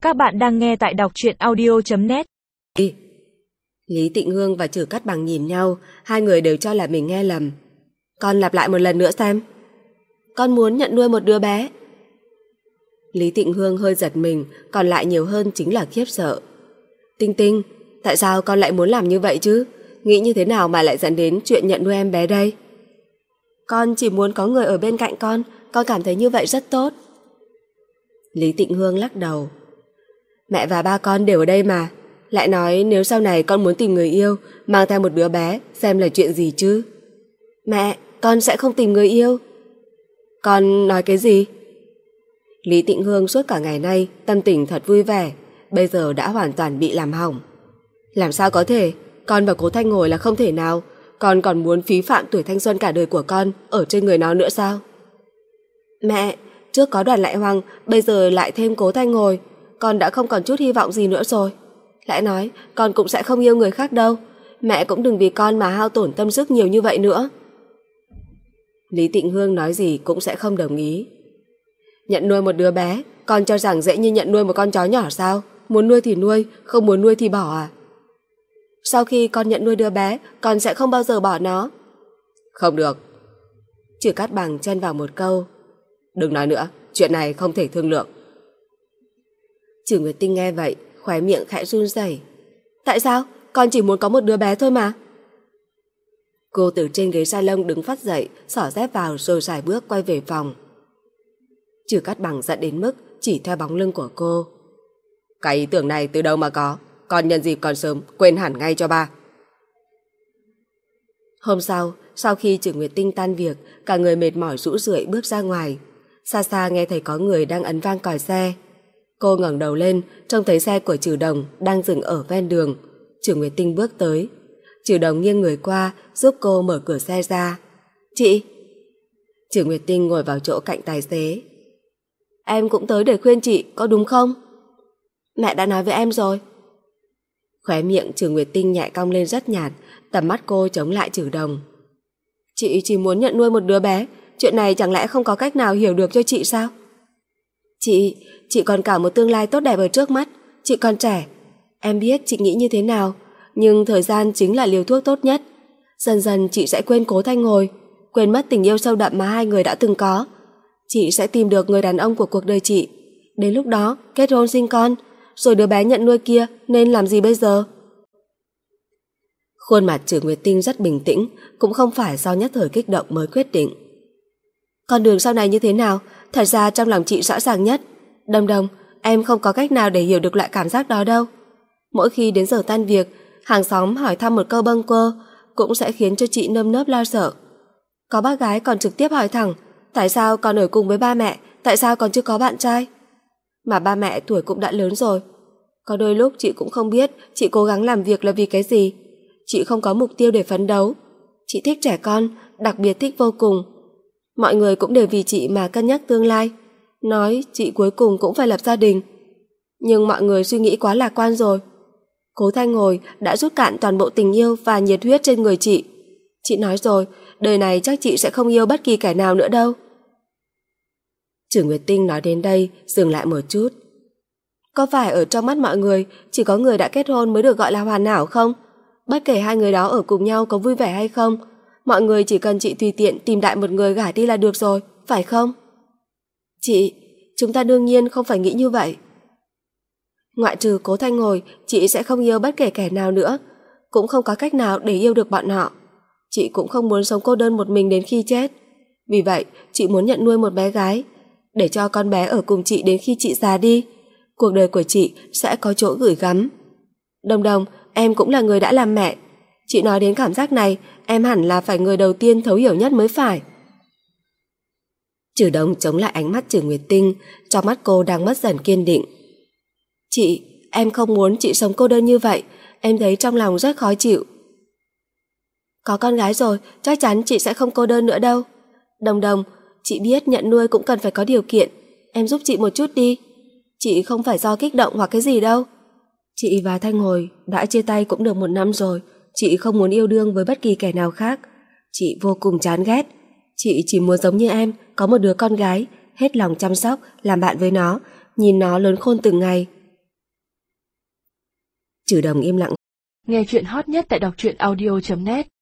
Các bạn đang nghe tại đọc truyện audio.net. Lý Tịnh Hương và Trử Cát Bằng nhìn nhau, hai người đều cho là mình nghe lầm. Con lặp lại một lần nữa xem. Con muốn nhận nuôi một đứa bé. Lý Tịnh Hương hơi giật mình, còn lại nhiều hơn chính là khiếp sợ. Tinh Tinh, tại sao con lại muốn làm như vậy chứ? Nghĩ như thế nào mà lại dẫn đến chuyện nhận nuôi em bé đây? Con chỉ muốn có người ở bên cạnh con cảm thấy như vậy rất tốt. Lý Tịnh Hương lắc đầu. Mẹ và ba con đều ở đây mà. Lại nói nếu sau này con muốn tìm người yêu, mang theo một đứa bé, xem là chuyện gì chứ? Mẹ, con sẽ không tìm người yêu. Con nói cái gì? Lý Tịnh Hương suốt cả ngày nay tâm tình thật vui vẻ, bây giờ đã hoàn toàn bị làm hỏng. Làm sao có thể? Con và Cố Thanh Ngồi là không thể nào. Con còn muốn phí phạm tuổi thanh xuân cả đời của con ở trên người nó nữa sao? Mẹ, trước có Đoàn Lại Hoàng, bây giờ lại thêm Cố Thanh Ngồi, con đã không còn chút hy vọng gì nữa rồi. Lại nói, con cũng sẽ không yêu người khác đâu. Mẹ cũng đừng vì con mà hao tổn tâm sức nhiều như vậy nữa. Lý Tịnh Hương nói gì cũng sẽ không đồng ý. Nhận nuôi một đứa bé, con cho rằng dễ như nhận nuôi một con chó nhỏ sao? Muốn nuôi thì nuôi, không muốn nuôi thì bỏ à? Sau khi con nhận nuôi đứa bé, con sẽ không bao giờ bỏ nó. Không được. Trử Cát Bằng chen vào một câu. Đừng nói nữa, chuyện này không thể thương lượng. Trử Nguyệt Tinh nghe vậy, khóe miệng khẽ run rẩy. Tại sao? Con chỉ muốn có một đứa bé thôi mà. Cô từ trên ghế salon đứng phát dậy, xỏ dép vào rồi sải bước quay về phòng. Trử Cát Bằng giận đến mức chỉ theo bóng lưng của cô. Cái ý tưởng này từ đâu mà có? Con nhân dịp còn sớm, quên hẳn ngay cho ba. Hôm sau khi Trử Nguyệt Tinh tan việc, cả người mệt mỏi rũ rượi bước ra ngoài. Xa xa nghe thấy có người đang ấn vang còi xe. Cô ngẩng đầu lên, trông thấy xe của Trử Đồng đang dừng ở ven đường. Trử Nguyệt Tinh bước tới. Trử Đồng nghiêng người qua, giúp cô mở cửa xe ra. Chị! Trử Nguyệt Tinh ngồi vào chỗ cạnh tài xế. Em cũng tới để khuyên chị, có đúng không? Mẹ đã nói với em rồi. Khóe miệng Trử Nguyệt Tinh nhẹ cong lên rất nhạt, tầm mắt cô chống lại Trử Đồng. Chị chỉ muốn nhận nuôi một đứa bé, chuyện này chẳng lẽ không có cách nào hiểu được cho chị sao? Chị còn cả một tương lai tốt đẹp ở trước mắt, chị còn trẻ. Em biết chị nghĩ như thế nào, nhưng thời gian chính là liều thuốc tốt nhất. Dần dần chị sẽ quên Cố Thanh Ngồi, quên mất tình yêu sâu đậm mà hai người đã từng có. Chị sẽ tìm được người đàn ông của cuộc đời chị. Đến lúc đó kết hôn sinh con, rồi đứa bé nhận nuôi kia nên làm gì bây giờ? Khuôn mặt Trử Nguyệt Tinh rất bình tĩnh, cũng không phải do nhất thời kích động mới quyết định. Con đường sau này như thế nào, thật ra trong lòng chị rõ ràng nhất. Đồng, em không có cách nào để hiểu được loại cảm giác đó đâu. Mỗi khi đến giờ tan việc, hàng xóm hỏi thăm một câu bâng quơ cũng sẽ khiến cho chị nơm nớp lo sợ. Có bác gái còn trực tiếp hỏi thẳng, tại sao còn ở cùng với ba mẹ, tại sao còn chưa có bạn trai? Mà ba mẹ tuổi cũng đã lớn rồi. Có đôi lúc chị cũng không biết chị cố gắng làm việc là vì cái gì. Chị không có mục tiêu để phấn đấu. Chị thích trẻ con, đặc biệt thích vô cùng. Mọi người cũng đều vì chị mà cân nhắc tương lai, nói chị cuối cùng cũng phải lập gia đình. Nhưng mọi người suy nghĩ quá lạc quan rồi. Cố Thanh Ngồi đã rút cạn toàn bộ tình yêu và nhiệt huyết trên người chị. Chị nói rồi, đời này chắc chị sẽ không yêu bất kỳ kẻ nào nữa đâu. Trử Nguyệt Tinh nói đến đây, dừng lại một chút. Có phải ở trong mắt mọi người chỉ có người đã kết hôn mới được gọi là hoàn hảo không? Bất kể hai người đó ở cùng nhau có vui vẻ hay không, mọi người chỉ cần chị tùy tiện tìm đại một người gả đi là được rồi, phải không? Chúng ta đương nhiên không phải nghĩ như vậy. Ngoại trừ Cố Thanh Ngồi, chị sẽ không yêu bất kể kẻ nào nữa, cũng không có cách nào để yêu được bọn họ. Chị cũng không muốn sống cô đơn một mình đến khi chết. Vì vậy, chị muốn nhận nuôi một bé gái, để cho con bé ở cùng chị đến khi chị già đi. Cuộc đời của chị sẽ có chỗ gửi gắm. Đồng, em cũng là người đã làm mẹ. Chị nói đến cảm giác này, em hẳn là phải người đầu tiên thấu hiểu nhất mới phải. Trử Đồng chống lại ánh mắt Trử Nguyệt Tinh, trong mắt cô đang mất dần kiên định. Em không muốn chị sống cô đơn như vậy, em thấy trong lòng rất khó chịu. Có con gái rồi, chắc chắn chị sẽ không cô đơn nữa đâu. Đồng, chị biết nhận nuôi cũng cần phải có điều kiện, em giúp chị một chút đi. Chị không phải do kích động hoặc cái gì đâu. Chị và Thanh Ngồi đã chia tay cũng được 1 năm rồi, chị không muốn yêu đương với bất kỳ kẻ nào khác. Chị vô cùng chán ghét. Chị chỉ muốn giống như em, có một đứa con gái, hết lòng chăm sóc, làm bạn với nó, nhìn nó lớn khôn từng ngày. Trừ Đồng im lặng. Nghe chuyện hot nhất tại đọc truyện audio.net